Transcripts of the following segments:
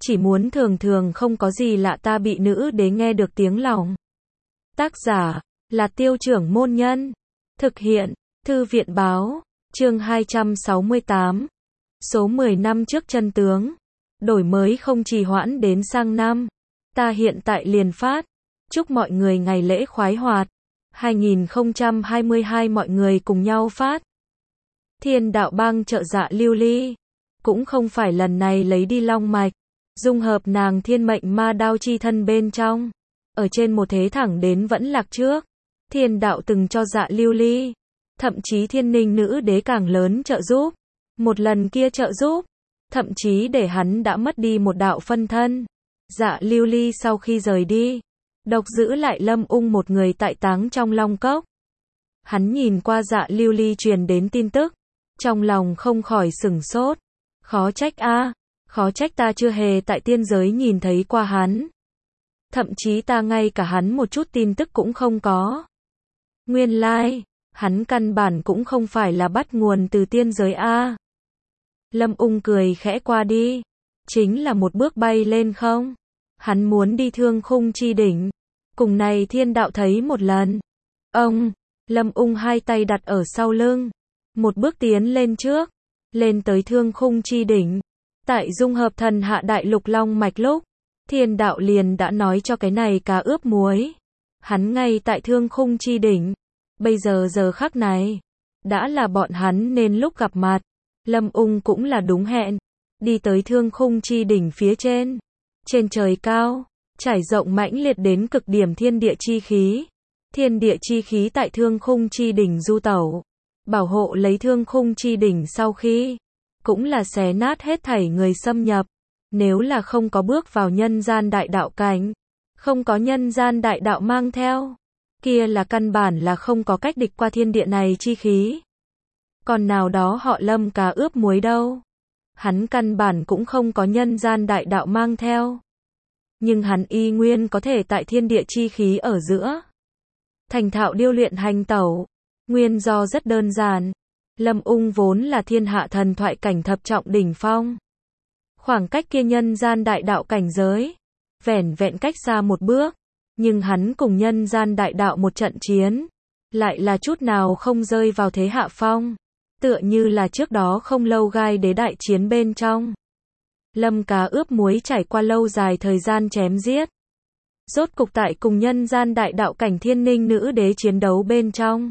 chỉ muốn thường thường không có gì lạ ta bị nữ đế nghe được tiếng lòng. Tác giả là Tiêu Trưởng Môn Nhân. Thực hiện Thư viện Báo. Chương 268. Số 10 năm trước chân tướng. Đổi mới không trì hoãn đến sang năm. Ta hiện tại liền phát. Chúc mọi người ngày lễ khoái hoạt. 2022 mọi người cùng nhau phát. Thiên đạo bang trợ Dạ Lưu Ly. Cũng không phải lần này lấy đi long mạch. Dung hợp nàng thiên mệnh ma đao chi thân bên trong. Ở trên một thế thẳng đến vẫn lạc trước. Thiên đạo từng cho Dạ Lưu Ly. Thậm chí thiên ninh nữ đế càng lớn trợ giúp. Một lần kia trợ giúp. Thậm chí để hắn đã mất đi một đạo phân thân. Dạ Lưu Ly sau khi rời đi. Độc giữ lại Lâm Ung một người tại táng trong Long Cốc. Hắn nhìn qua Dạ Lưu Ly truyền đến tin tức. Trong lòng không khỏi sửng sốt. Khó trách a, khó trách ta chưa hề tại tiên giới nhìn thấy qua hắn. Thậm chí ta ngay cả hắn một chút tin tức cũng không có. Nguyên lai, hắn căn bản cũng không phải là bắt nguồn từ tiên giới a. Lâm Ung cười khẽ qua đi. Chính là một bước bay lên không? Hắn muốn đi Thương Khung Chi Đỉnh. Cùng này thiên đạo thấy một lần. Ông, Lâm Ung hai tay đặt ở sau lưng. Một bước tiến lên trước. Lên tới Thương Khung Chi Đỉnh. Tại dung hợp thần hạ đại lục long mạch lúc. Thiên đạo liền đã nói cho cái này cá ướp muối. Hắn ngay tại Thương Khung Chi Đỉnh. Bây giờ giờ khắc này. Đã là bọn hắn nên lúc gặp mặt. Lâm Ung cũng là đúng hẹn. Đi tới Thương Khung Chi Đỉnh phía trên. Trên trời cao. Trải rộng mãnh liệt đến cực điểm thiên địa chi khí. Thiên địa chi khí tại Thương Khung Chi Đỉnh du tẩu. Bảo hộ lấy Thương Khung Chi Đỉnh sau khi. Cũng là xé nát hết thảy người xâm nhập. Nếu là không có bước vào nhân gian đại đạo cảnh. Không có nhân gian đại đạo mang theo. Kia là căn bản là không có cách địch qua thiên địa này chi khí. Còn nào đó họ Lâm cá ướp muối đâu. Hắn căn bản cũng không có nhân gian đại đạo mang theo. Nhưng hắn y nguyên có thể tại thiên địa chi khí ở giữa. Thành thạo điêu luyện hành tẩu. Nguyên do rất đơn giản. Lâm Ung vốn là thiên hạ thần thoại cảnh thập trọng đỉnh phong. Khoảng cách kia nhân gian đại đạo cảnh giới. Vẻn vẹn cách xa một bước. Nhưng hắn cùng nhân gian đại đạo một trận chiến. Lại là chút nào không rơi vào thế hạ phong. Tựa như là trước đó không lâu gai đế đại chiến bên trong. Lâm cá ướp muối trải qua lâu dài thời gian chém giết. Rốt cục tại cùng nhân gian đại đạo cảnh thiên ninh nữ đế chiến đấu bên trong.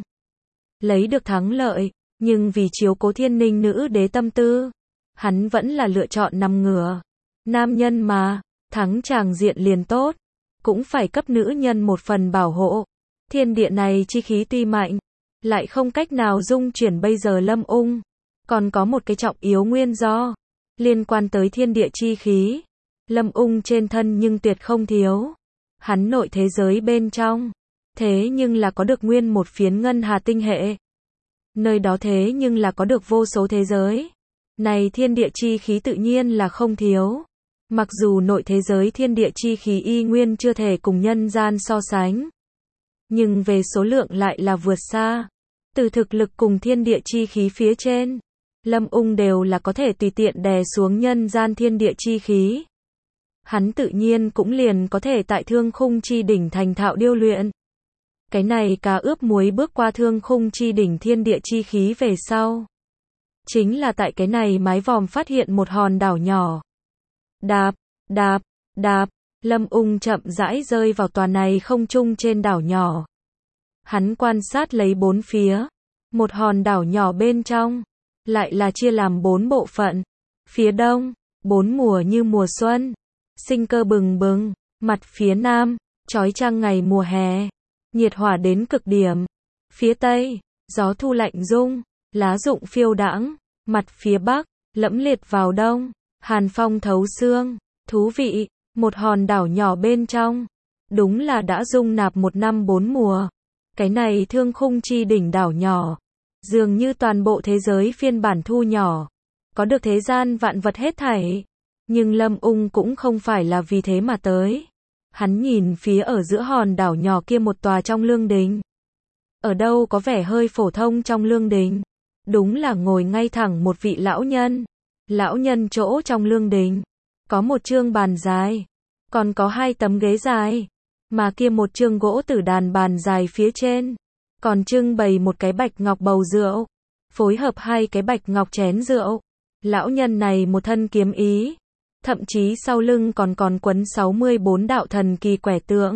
Lấy được thắng lợi, nhưng vì chiếu cố thiên ninh nữ đế tâm tư. Hắn vẫn là lựa chọn nằm ngửa. Nam nhân mà, thắng tràng diện liền tốt. Cũng phải cấp nữ nhân một phần bảo hộ. Thiên địa này chi khí tuy mạnh. Lại không cách nào dung chuyển bây giờ Lâm Ung. Còn có một cái trọng yếu nguyên do. Liên quan tới thiên địa chi khí. Lâm Ung trên thân nhưng tuyệt không thiếu. Hắn nội thế giới bên trong. Thế nhưng là có được nguyên một phiến ngân hà tinh hệ. Nơi đó thế nhưng là có được vô số thế giới. Này thiên địa chi khí tự nhiên là không thiếu. Mặc dù nội thế giới thiên địa chi khí y nguyên chưa thể cùng nhân gian so sánh. Nhưng về số lượng lại là vượt xa. Từ thực lực cùng thiên địa chi khí phía trên. Lâm Ung đều là có thể tùy tiện đè xuống nhân gian thiên địa chi khí. Hắn tự nhiên cũng liền có thể tại Thương Khung Chi Đỉnh thành thạo điêu luyện. Cái này cá ướp muối bước qua Thương Khung Chi Đỉnh thiên địa chi khí về sau. Chính là tại cái này mái vòm phát hiện một hòn đảo nhỏ. Đạp, đạp, đạp, Lâm Ung chậm rãi rơi vào tòa này không trung trên đảo nhỏ. Hắn quan sát lấy bốn phía. Một hòn đảo nhỏ bên trong. Lại là chia làm 4 bộ phận. Phía đông, 4 mùa như mùa xuân. Sinh cơ bừng bừng. Mặt phía nam, chói chang ngày mùa hè. Nhiệt hỏa đến cực điểm. Phía tây, gió thu lạnh rung. Lá rụng phiêu đãng. Mặt phía bắc, lẫm liệt vào đông. Hàn phong thấu xương. Thú vị, một hòn đảo nhỏ bên trong. Đúng là đã dung nạp một năm 4 mùa. Cái này Thương Khung Chi Đỉnh đảo nhỏ. Dường như toàn bộ thế giới phiên bản thu nhỏ. Có được thế gian vạn vật hết thảy. Nhưng Lâm Ung cũng không phải là vì thế mà tới. Hắn nhìn phía ở giữa hòn đảo nhỏ kia một tòa trong lương đình. Ở đâu có vẻ hơi phổ thông trong lương đình. Đúng là ngồi ngay thẳng một vị lão nhân. Lão nhân chỗ trong lương đình. có một chương bàn dài, còn có 2 tấm ghế dài, mà kia một chương gỗ tử đàn bàn dài phía trên, còn trưng bày một cái bạch ngọc bầu rượu, phối hợp 2 cái bạch ngọc chén rượu. Lão nhân này một thân kiếm ý, thậm chí sau lưng còn quấn 64 đạo thần kỳ quẻ tượng.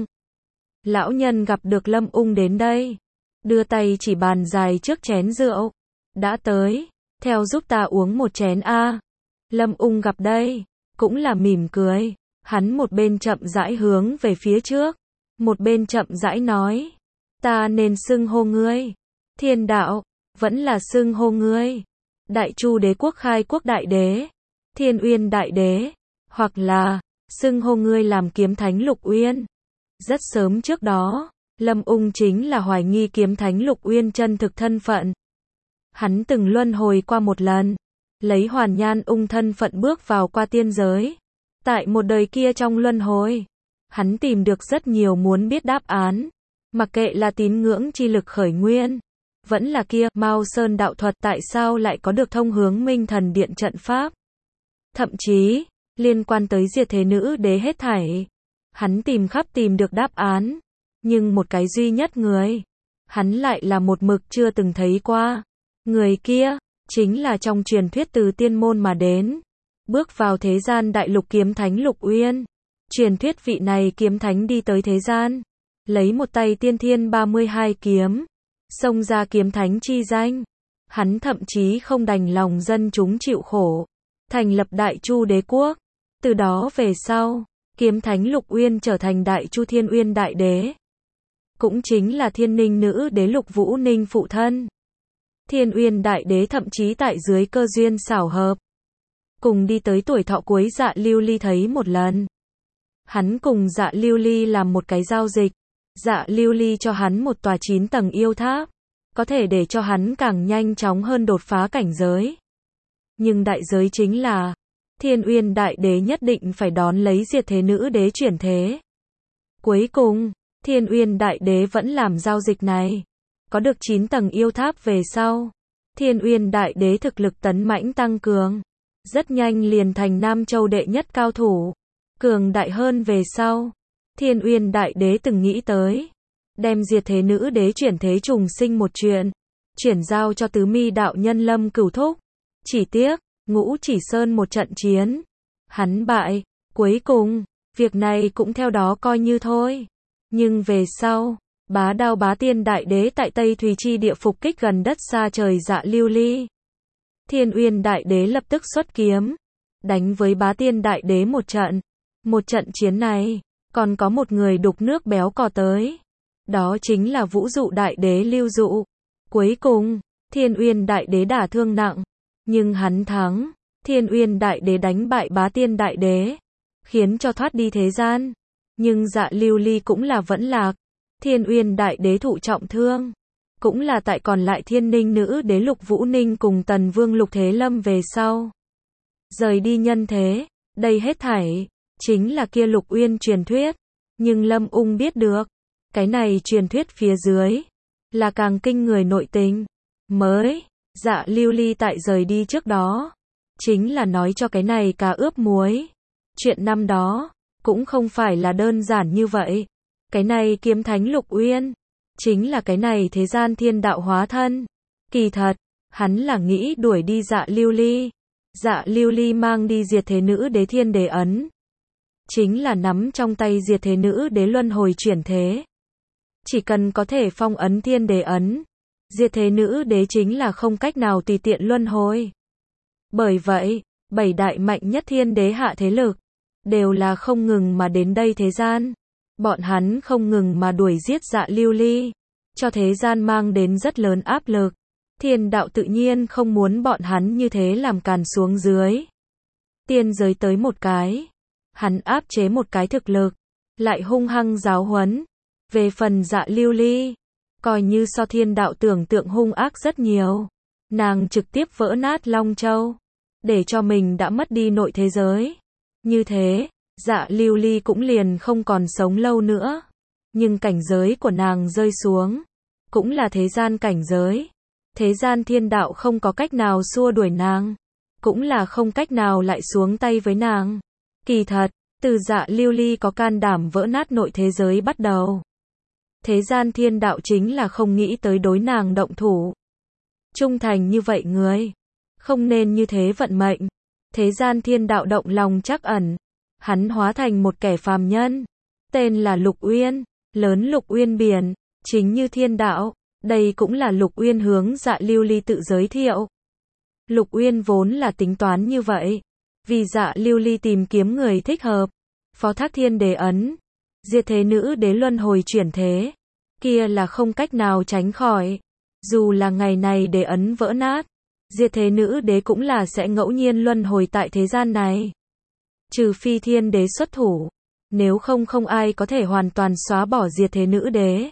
Lão nhân gặp được Lâm Ung đến đây, đưa tay chỉ bàn dài trước chén rượu. Đã tới, theo giúp ta uống một chén a. Lâm Ung gặp đây, cũng là mỉm cười, hắn một bên chậm rãi hướng về phía trước, một bên chậm rãi nói, ta nên xưng hô ngươi Thiên đạo, vẫn là xưng hô ngươi Đại Chu Đế quốc khai quốc đại đế, Thiên Uyên đại đế, hoặc là xưng hô ngươi làm kiếm thánh Lục Uyên. Rất sớm trước đó, Lâm Ung chính là hoài nghi kiếm thánh Lục Uyên chân thực thân phận. Hắn từng luân hồi qua một lần, lấy Hoàn Nhan Ung thân phận bước vào qua tiên giới. Tại một đời kia trong luân hồi, hắn tìm được rất nhiều muốn biết đáp án, mặc kệ là tín ngưỡng chi lực khởi nguyên, vẫn là kia Mao Sơn đạo thuật tại sao lại có được thông hướng Minh Thần Điện trận pháp. Thậm chí, liên quan tới diệt thế nữ đế hết thảy, hắn tìm khắp tìm được đáp án, nhưng một cái duy nhất người, hắn lại là một mực chưa từng thấy qua. Người kia, chính là trong truyền thuyết từ tiên môn mà đến, bước vào thế gian đại lục kiếm thánh Lục Uyên. Truyền thuyết vị này kiếm thánh đi tới thế gian, lấy một tay tiên thiên 32 kiếm, xông ra kiếm thánh chi danh. Hắn thậm chí không đành lòng dân chúng chịu khổ, thành lập Đại Chu Đế quốc. Từ đó về sau, kiếm thánh Lục Uyên trở thành Đại Chu Thiên Uyên đại đế, cũng chính là Thiên Ninh nữ đế Lục Vũ Ninh phụ thân. Thiên Uyên đại đế thậm chí tại dưới cơ duyên xảo hợp, cùng đi tới tuổi thọ cuối Dạ Lưu Ly thấy một lần. Hắn cùng Dạ Lưu Ly làm một cái giao dịch, Dạ Lưu Ly cho hắn một tòa 9 tầng yêu tháp, có thể để cho hắn càng nhanh chóng hơn đột phá cảnh giới. Nhưng đại giới chính là, Thiên Uyên đại đế nhất định phải đón lấy diệt thế nữ đế chuyển thế. Cuối cùng, Thiên Uyên đại đế vẫn làm giao dịch này. Có được 9 tầng yêu tháp về sau, Thiên Uyên đại đế thực lực tấn mãnh tăng cường, rất nhanh liền thành Nam Châu đệ nhất cao thủ. Cường đại hơn về sau, Thiên Uyên đại đế từng nghĩ tới, đem diệt thế nữ đế chuyển thế trùng sinh một chuyện, chuyển giao cho Tứ Mi đạo nhân Lâm Cửu Thúc. Chỉ tiếc, Ngũ Chỉ Sơn một trận chiến, hắn bại, cuối cùng, việc này cũng theo đó coi như thôi. Nhưng về sau, Bá Đao Bá Tiên đại đế tại Tây Thùy Chi địa phục kích gần đất xa trời Dạ Lưu Ly. Thiên Uyên đại đế lập tức xuất kiếm, đánh với Bá Tiên đại đế một trận. Một trận chiến này, còn có một người đục nước béo cò tới. Đó chính là Vũ Dụ đại đế Lưu Dụ. Cuối cùng, Thiên Uyên đại đế đả thương nặng, nhưng hắn thắng. Thiên Uyên đại đế đánh bại Bá Tiên đại đế, khiến cho thoát đi thế gian. Nhưng Dạ Lưu Ly cũng là vẫn lạc. Thiên Uyên đại đế thụ trọng thương, cũng là tại còn lại Thiên Ninh nữ đế Lục Vũ Ninh cùng Tần Vương Lục Thế Lâm về sau, rời đi nhân thế. Đây hết thảy chính là kia Lục Uyên truyền thuyết. Nhưng Lâm Ung biết được, cái này truyền thuyết phía dưới là càng kinh người nội tình. Mới, Dạ Lưu Ly tại rời đi trước đó, chính là nói cho cái này cá ướp muối. Chuyện năm đó, cũng không phải là đơn giản như vậy. Cái này kiếm thánh Lục Uyên, chính là cái này thế gian thiên đạo hóa thân. Kỳ thật, hắn là nghĩ đuổi đi Dạ Lưu Ly. Dạ Lưu Ly mang đi diệt thế nữ đế thiên đế ấn, chính là nắm trong tay diệt thế nữ đế luân hồi chuyển thế. Chỉ cần có thể phong ấn thiên đế ấn, diệt thế nữ đế chính là không cách nào tùy tiện luân hồi. Bởi vậy, 7 đại mạnh nhất thiên đế hạ thế lực, đều là không ngừng mà đến đây thế gian. Bọn hắn không ngừng mà đuổi giết Dạ Lưu Ly, cho thế gian mang đến rất lớn áp lực. Thiên đạo tự nhiên không muốn bọn hắn như thế làm càn xuống dưới. Tiên giới tới một cái, hắn áp chế một cái thực lực, lại hung hăng giáo huấn. Về phần Dạ Lưu Ly, coi như so thiên đạo tưởng tượng hung ác rất nhiều. Nàng trực tiếp vỡ nát Long Châu, để cho mình đã mất đi nội thế giới. Như thế, Dạ Lưu Ly cũng liền không còn sống lâu nữa. Nhưng cảnh giới của nàng rơi xuống, cũng là thế gian cảnh giới. Thế gian thiên đạo không có cách nào xua đuổi nàng, cũng là không cách nào lại xuống tay với nàng. Kỳ thật, từ Dạ Lưu Ly có can đảm vỡ nát nội thế giới bắt đầu. Thế gian thiên đạo chính là không nghĩ tới đối nàng động thủ. Trung thành như vậy người, không nên như thế vận mệnh. Thế gian thiên đạo động lòng trắc ẩn. Hắn hóa thành một kẻ phàm nhân. Tên là Lục Uyên, lớn Lục Uyên biển, chính như thiên đạo. Đây cũng là Lục Uyên hướng Dạ Lưu Ly tự giới thiệu. Lục Uyên vốn là tính toán như vậy. Vì Dạ Lưu Ly tìm kiếm người thích hợp. Phó thác thiên đế ấn. Diệt thế nữ đế luân hồi chuyển thế. Kia là không cách nào tránh khỏi. Dù là ngày này đế ấn vỡ nát. Diệt thế nữ đế cũng là sẽ ngẫu nhiên luân hồi tại thế gian này. Trừ phi thiên đế xuất thủ. Nếu không không ai có thể hoàn toàn xóa bỏ diệt thế nữ đế.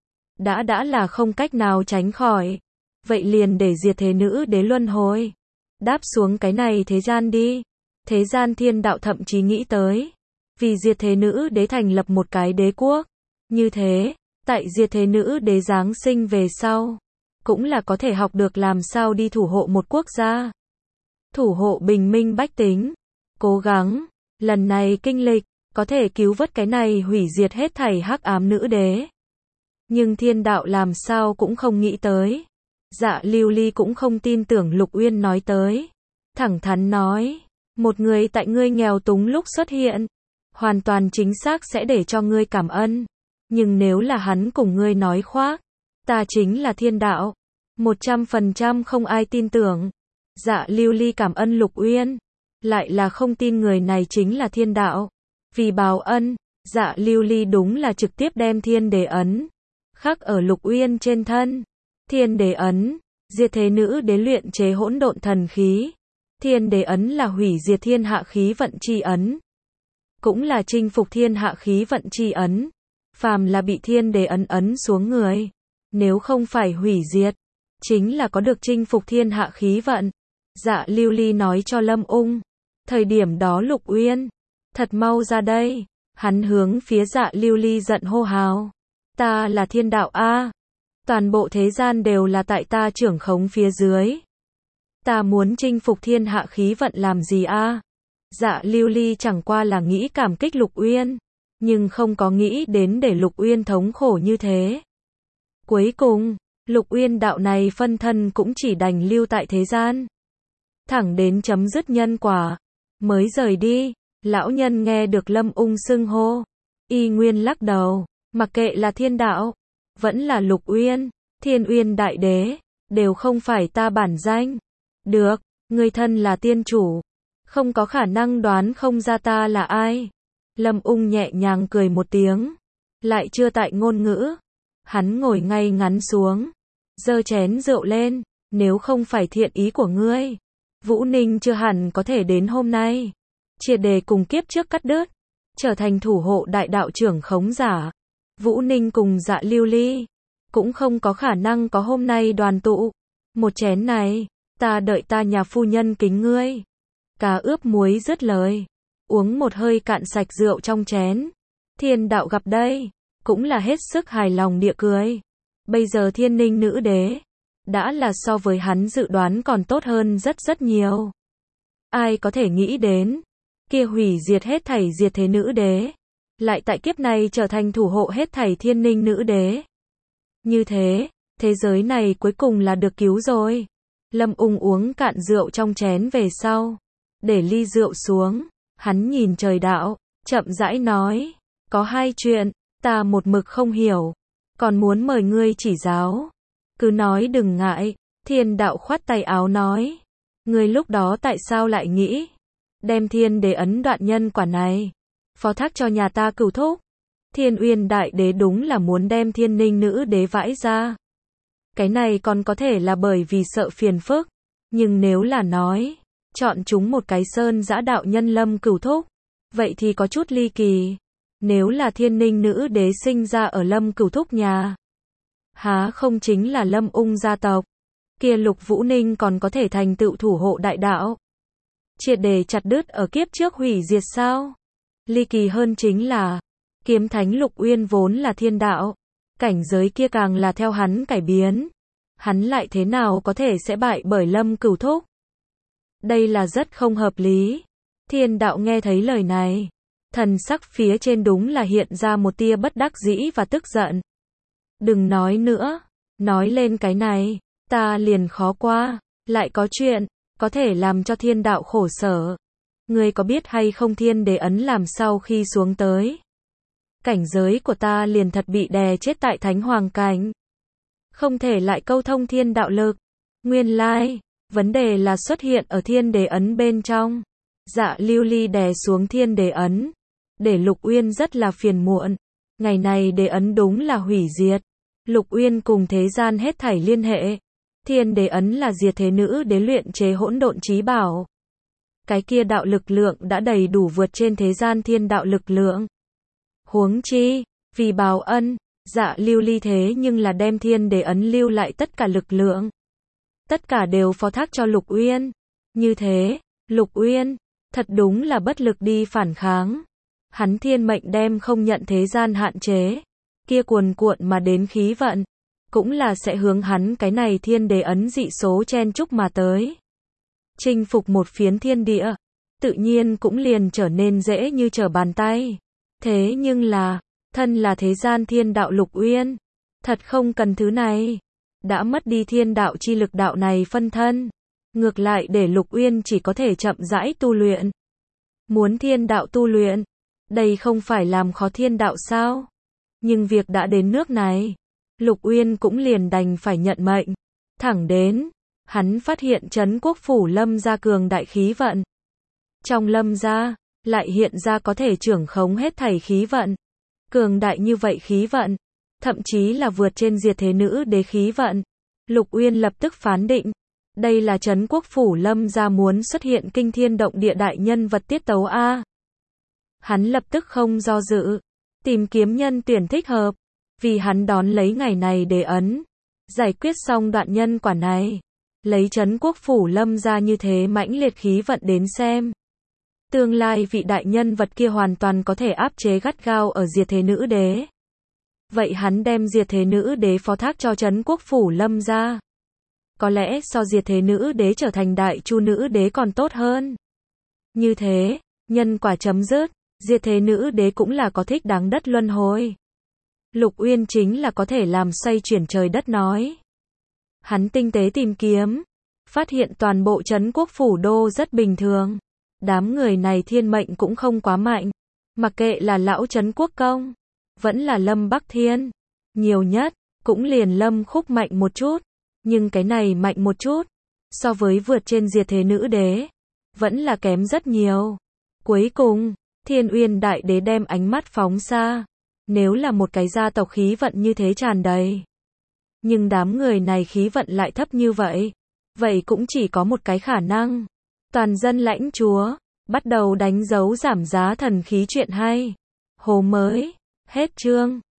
Đã là không cách nào tránh khỏi. Vậy liền để diệt thế nữ đế luân hồi. Đáp xuống cái này thế gian đi. Thế gian thiên đạo thậm chí nghĩ tới. Vì diệt thế nữ đế thành lập một cái đế quốc. Như thế, tại diệt thế nữ đế giáng sinh về sau. Cũng là có thể học được làm sao đi thủ hộ một quốc gia. Thủ hộ bình minh bách tính. Cố gắng, lần này kinh lịch, có thể cứu vớt cái này hủy diệt hết thảy hắc ám nữ đế. Nhưng thiên đạo làm sao cũng không nghĩ tới. Dạ Lưu Ly cũng không tin tưởng Lục Uyên nói tới. Thẳng thắn nói, một người tại ngươi nghèo túng lúc xuất hiện, hoàn toàn chính xác sẽ để cho ngươi cảm ơn. Nhưng nếu là hắn cùng ngươi nói khoác, ta chính là thiên đạo, 100% không ai tin tưởng. Dạ Lưu Ly cảm ơn Lục Uyên, lại là không tin người này chính là thiên đạo. Vì báo ân, Dạ Lưu Ly đúng là trực tiếp đem thiên đế ấn khắc ở Lục Uyên trên thân. Thiên đế ấn, diệt thế nữ đế luyện chế hỗn độn thần khí. Thiên đế ấn là hủy diệt thiên hạ khí vận chi ấn, cũng là chinh phục thiên hạ khí vận chi ấn. Phàm là bị thiên đế ấn ấn xuống người, nếu không phải hủy diệt, chính là có được chinh phục thiên hạ khí vận. Dạ Lưu Ly nói cho Lâm Ung. Thời điểm đó Lục Uyên, thật mau ra đây. Hắn hướng phía Dạ Lưu Ly giận hô hào. Ta là thiên đạo a, toàn bộ thế gian đều là tại ta trưởng khống phía dưới. Ta muốn chinh phục thiên hạ khí vận làm gì a? Dạ Lưu Ly chẳng qua là nghĩ cảm kích Lục Uyên, nhưng không có nghĩ đến để Lục Uyên thống khổ như thế. Cuối cùng, Lục Uyên đạo này phân thân cũng chỉ đành lưu tại thế gian. Thẳng đến chấm dứt nhân quả, mới rời đi. Lão nhân nghe được Lâm Ung xưng hô, y nguyên lắc đầu, mặc kệ là thiên đạo, vẫn là Lục Uyên, Thiên Uyên đại đế, đều không phải ta bản danh. Được, người thân là tiên chủ, không có khả năng đoán không ra ta là ai. Lâm Ung nhẹ nhàng cười một tiếng, lại chưa tại ngôn ngữ. Hắn ngồi ngay ngắn xuống, giơ chén rượu lên, nếu không phải thiện ý của ngươi, Vũ Ninh chưa hẳn có thể đến hôm nay. Triệt để cùng kiếp trước cắt đứt, trở thành thủ hộ đại đạo trưởng khống giả. Vũ Ninh cùng Dạ Lưu Ly cũng không có khả năng có hôm nay đoàn tụ. Một chén này, ta đợi ta nhà phu nhân kính ngươi. Cá ướp muối dứt lời, uống một hơi cạn sạch rượu trong chén. Thiên đạo gặp đây, cũng là hết sức hài lòng địa cười. Bây giờ Thiên Ninh nữ đế, đã là so với hắn dự đoán còn tốt hơn rất nhiều. Ai có thể nghĩ đến, kia hủy diệt hết thảy diệt thế nữ đế, lại tại kiếp này trở thành thủ hộ hết thảy Thiên Ninh nữ đế. Như thế, thế giới này cuối cùng là được cứu rồi. Lâm Ung uống cạn rượu trong chén về sau, để ly rượu xuống, hắn nhìn trời đạo, chậm rãi nói, có hai chuyện, ta một mực không hiểu, còn muốn mời ngươi chỉ giáo. Cứ nói đừng ngại. Thiên đạo khoát tay áo nói, ngươi lúc đó tại sao lại nghĩ đem thiên đế ấn đoạn nhân quả này phó thác cho nhà ta cửu thúc? Thiên Uyên đại đế đúng là muốn đem Thiên Ninh nữ đế vãi ra. Cái này còn có thể là bởi vì sợ phiền phức, nhưng nếu là nói chọn chúng một cái sơn dã đạo nhân Lâm cửu thúc, vậy thì có chút ly kỳ. Nếu là Thiên Ninh nữ đế sinh ra ở Lâm cửu thúc nhà, há không chính là Lâm Ung gia tộc, kia Lục Vũ Ninh còn có thể thành tựu thủ hộ đại đạo, triệt để chặt đứt ở kiếp trước hủy diệt sao? Ly kỳ hơn chính là, kiếm thánh Lục Uyên vốn là thiên đạo, cảnh giới kia càng là theo hắn cải biến. Hắn lại thế nào có thể sẽ bại bởi Lâm cửu thúc? Đây là rất không hợp lý. Thiên đạo nghe thấy lời này, thần sắc phía trên đúng là hiện ra một tia bất đắc dĩ và tức giận. Đừng nói nữa, nói lên cái này, ta liền khó qua, lại có chuyện, có thể làm cho thiên đạo khổ sở. Ngươi có biết hay không thiên đế ấn làm sau khi xuống tới? Cảnh giới của ta liền thật bị đè chết tại thánh hoàng cảnh. Không thể lại câu thông thiên đạo lực. Nguyên lai, vấn đề là xuất hiện ở thiên đế ấn bên trong. Dạ Lưu Ly đè xuống thiên đế ấn, để Lục Uyên rất là phiền muộn. Ngày này đế ấn đúng là hủy diệt. Lục Uyên cùng thế gian hết thảy liên hệ. Thiên đế ấn là diệt thế nữ đế luyện chế hỗn độn chí bảo. Cái kia đạo lực lượng đã đầy đủ vượt trên thế gian thiên đạo lực lượng. Huống chi, vì báo ân, Dạ Lưu Ly thế nhưng là đem thiên đế ấn lưu lại tất cả lực lượng. Tất cả đều phó thác cho Lục Uyên. Như thế, Lục Uyên, thật đúng là bất lực đi phản kháng. Hắn thiên mệnh đem không nhận thế gian hạn chế. Kia cuồn cuộn mà đến khí vận, cũng là sẽ hướng hắn cái này thiên đế ấn dị số chen chúc mà tới. Chinh phục một phiến thiên địa, tự nhiên cũng liền trở nên dễ như trở bàn tay. Thế nhưng là, thân là thế gian thiên đạo Lục Uyên, thật không cần thứ này. Đã mất đi thiên đạo chi lực đạo này phân thân. Ngược lại để Lục Uyên chỉ có thể chậm rãi tu luyện. Muốn thiên đạo tu luyện, đây không phải làm khó thiên đạo sao? Nhưng việc đã đến nước này, Lục Uyên cũng liền đành phải nhận mệnh. Thẳng đến, hắn phát hiện Trấn Quốc Phủ Lâm gia cường đại khí vận. Trong Lâm gia, lại hiện ra có thể trưởng khống hết thảy khí vận. Cường đại như vậy khí vận, thậm chí là vượt trên diệt thế nữ đế khí vận. Lục Uyên lập tức phán định, đây là Trấn Quốc Phủ Lâm gia muốn xuất hiện kinh thiên động địa đại nhân vật tiết tấu A. Hắn lập tức không do dự, tìm kiếm nhân tuyển thích hợp, vì hắn đón lấy ngày này để ấn, giải quyết xong đoạn nhân quả này, lấy Trấn Quốc Phủ Lâm gia như thế mãnh liệt khí vận đến xem. Tương lai vị đại nhân vật kia hoàn toàn có thể áp chế gắt gao ở diệt thế nữ đế. Vậy hắn đem diệt thế nữ đế phó thác cho Trấn Quốc Phủ Lâm gia. Có lẽ so diệt thế nữ đế trở thành đại chu nữ đế còn tốt hơn. Như thế, nhân quả chấm dứt, diệt thế nữ đế cũng là có thích đáng đất luân hồi. Lục Uyên chính là có thể làm xoay chuyển trời đất nói. Hắn tinh tế tìm kiếm, phát hiện toàn bộ Trấn Quốc Phủ Đô rất bình thường. Đám người này thiên mệnh cũng không quá mạnh. Mặc kệ là lão Trấn Quốc Công, vẫn là Lâm Bắc Thiên. Nhiều nhất, cũng liền Lâm Khúc mạnh một chút. Nhưng cái này mạnh một chút, so với vượt trên diệt thế nữ đế, vẫn là kém rất nhiều. Cuối cùng, Thiên Uyên Đại Đế đem ánh mắt phóng xa. Nếu là một cái gia tộc khí vận như thế tràn đầy, nhưng đám người này khí vận lại thấp như vậy, vậy cũng chỉ có một cái khả năng. Toàn dân lãnh chúa, bắt đầu đánh dấu giảm giá thần khí chuyện hay. Hồ mới, hết chương.